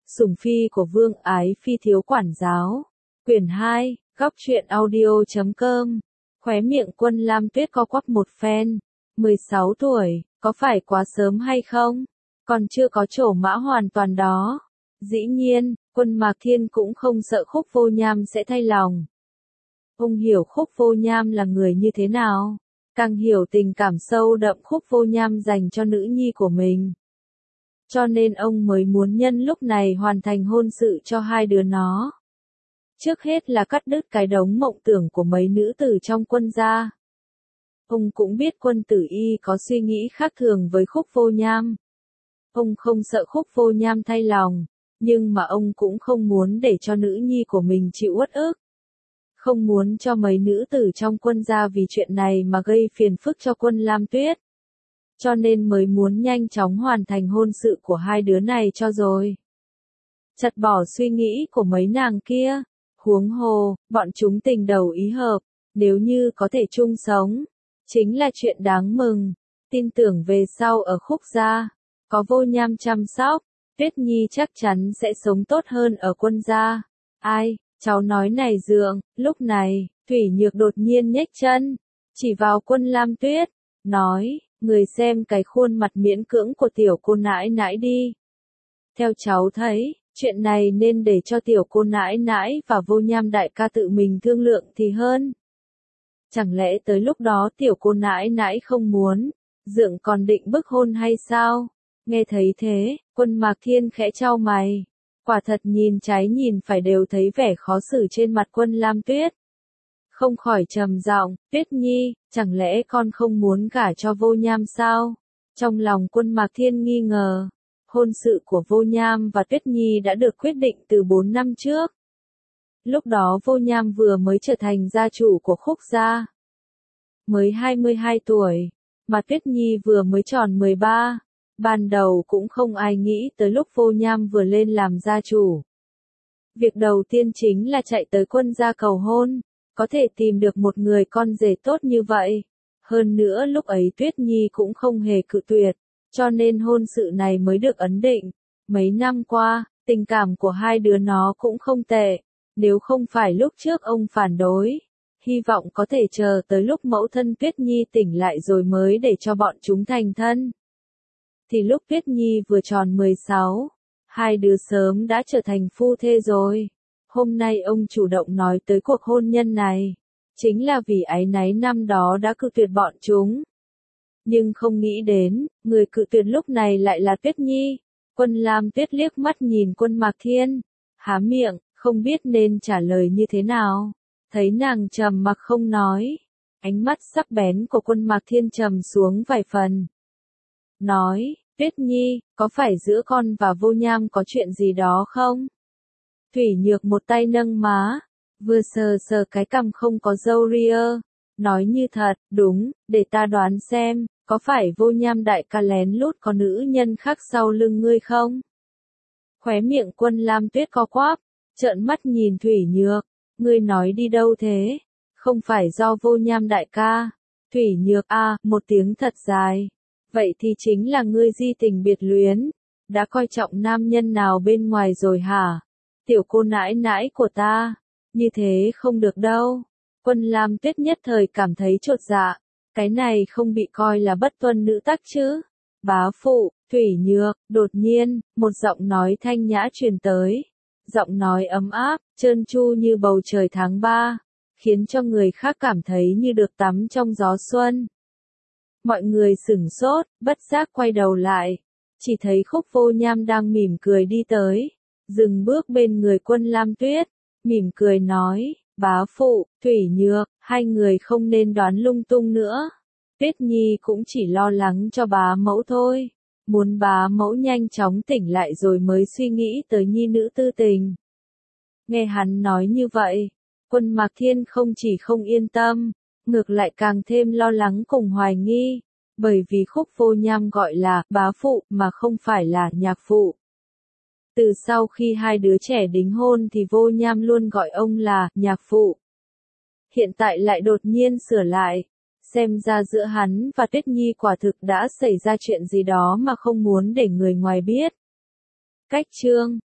Sủng phi của Vương Ái Phi thiếu quản giáo. Quyển 2, góc truyện audio.com. Khóe miệng Quân Lam Tuyết co quắp một phen. 16 tuổi, có phải quá sớm hay không? Còn chưa có trổ mã hoàn toàn đó. Dĩ nhiên, Quân Mạc Thiên cũng không sợ Khúc Vô Nham sẽ thay lòng. Ông hiểu Khúc Vô Nham là người như thế nào, càng hiểu tình cảm sâu đậm Khúc Vô Nham dành cho nữ nhi của mình. Cho nên ông mới muốn nhân lúc này hoàn thành hôn sự cho hai đứa nó. Trước hết là cắt đứt cái đống mộng tưởng của mấy nữ tử trong Quân gia. Ông cũng biết Quân Tử Y có suy nghĩ khác thường với Khúc Vô Nham. Ông không sợ Khúc Vô Nham thay lòng, nhưng mà ông cũng không muốn để cho nữ nhi của mình chịu uất ức. Không muốn cho mấy nữ tử trong Quân gia vì chuyện này mà gây phiền phức cho Quân Lam Tuyết. Cho nên mới muốn nhanh chóng hoàn thành hôn sự của hai đứa này cho rồi. Chặt bỏ suy nghĩ của mấy nàng kia. Huống hồ, bọn chúng tình đầu ý hợp, nếu như có thể chung sống, chính là chuyện đáng mừng. Tin tưởng về sau ở Khúc gia, có Vô Nham chăm sóc, Tuyết Nhi chắc chắn sẽ sống tốt hơn ở Quân gia. Ai, cháu nói này dượng, lúc này, Thủy Nhược đột nhiên nhếch chân, chỉ vào Quân Lam Tuyết, nói, người xem cái khuôn mặt miễn cưỡng của tiểu cô nãi nãi đi. Theo cháu thấy, chuyện này nên để cho tiểu cô nãi nãi và Vô Nham đại ca tự mình thương lượng thì hơn. Chẳng lẽ tới lúc đó tiểu cô nãi nãi không muốn, dượng còn định bức hôn hay sao? Nghe thấy thế, Quân Mạc Thiên khẽ chau mày. Quả thật nhìn trái nhìn phải đều thấy vẻ khó xử trên mặt Quân Lam Tuyết. Không khỏi trầm giọng, Tuyết Nhi, chẳng lẽ con không muốn gả cho Vô Nham sao? Trong lòng Quân Mạc Thiên nghi ngờ. Hôn sự của Vô Nham và Tuyết Nhi đã được quyết định từ 4 năm trước. Lúc đó Vô Nham vừa mới trở thành gia chủ của Khúc gia. Mới 22 tuổi, mà Tuyết Nhi vừa mới tròn 13. Ban đầu cũng không ai nghĩ tới lúc Vô Nham vừa lên làm gia chủ. Việc đầu tiên chính là chạy tới Quân gia cầu hôn, có thể tìm được một người con rể tốt như vậy. Hơn nữa lúc ấy Tuyết Nhi cũng không hề cự tuyệt. Cho nên hôn sự này mới được ấn định. Mấy năm qua, tình cảm của hai đứa nó cũng không tệ. Nếu không phải lúc trước ông phản đối, hy vọng có thể chờ tới lúc mẫu thân Tuyết Nhi tỉnh lại rồi mới để cho bọn chúng thành thân. Thì lúc Tuyết Nhi vừa tròn 16, hai đứa sớm đã trở thành phu thê rồi. Hôm nay ông chủ động nói tới cuộc hôn nhân này, chính là vì áy náy năm đó đã cự tuyệt bọn chúng. Nhưng không nghĩ đến, người cự tuyệt lúc này lại là Tuyết Nhi. Quân Lam Tuyết liếc mắt nhìn Quân Mạc Thiên, há miệng, không biết nên trả lời như thế nào. Thấy nàng trầm mặc không nói, ánh mắt sắc bén của Quân Mạc Thiên trầm xuống vài phần. Nói, Tuyết Nhi, có phải giữa con và Vô Nham có chuyện gì đó không? Thủy Nhược một tay nâng má, vừa sờ sờ cái cằm không có râu ria. Nói như thật, đúng, để ta đoán xem, có phải Vô Nham đại ca lén lút có nữ nhân khác sau lưng ngươi không? Khóe miệng Quân Lam Tuyết co quắp, trợn mắt nhìn Thủy Nhược, ngươi nói đi đâu thế? Không phải do Vô Nham đại ca. Thủy Nhược một tiếng thật dài. Vậy thì chính là ngươi di tình biệt luyến, đã coi trọng nam nhân nào bên ngoài rồi hả? Tiểu cô nãi nãi của ta, như thế không được đâu. Quân Lam Tuyết nhất thời cảm thấy chột dạ, cái này không bị coi là bất tuân nữ tắc chứ. Bá phụ, Thủy Nhược, đột nhiên, một giọng nói thanh nhã truyền tới. Giọng nói ấm áp, trơn tru như bầu trời tháng 3, khiến cho người khác cảm thấy như được tắm trong gió xuân. Mọi người sửng sốt, bất giác quay đầu lại, chỉ thấy Khúc Vô Nham đang mỉm cười đi tới, dừng bước bên người Quân Lam Tuyết, mỉm cười nói. Bá phụ, Thủy Nhược, hai người không nên đoán lung tung nữa. Tuyết Nhi cũng chỉ lo lắng cho bá mẫu thôi. Muốn bá mẫu nhanh chóng tỉnh lại rồi mới suy nghĩ tới nhi nữ tư tình. Nghe hắn nói như vậy, Quân Mạc Thiên không chỉ không yên tâm, ngược lại càng thêm lo lắng cùng hoài nghi. Bởi vì Khúc Vô Nham gọi là bá phụ mà không phải là nhạc phụ. Từ sau khi hai đứa trẻ đính hôn thì Vô Nham luôn gọi ông là nhạc phụ. Hiện tại lại đột nhiên sửa lại, xem ra giữa hắn và Tuyết Nhi quả thực đã xảy ra chuyện gì đó mà không muốn để người ngoài biết. Cách chương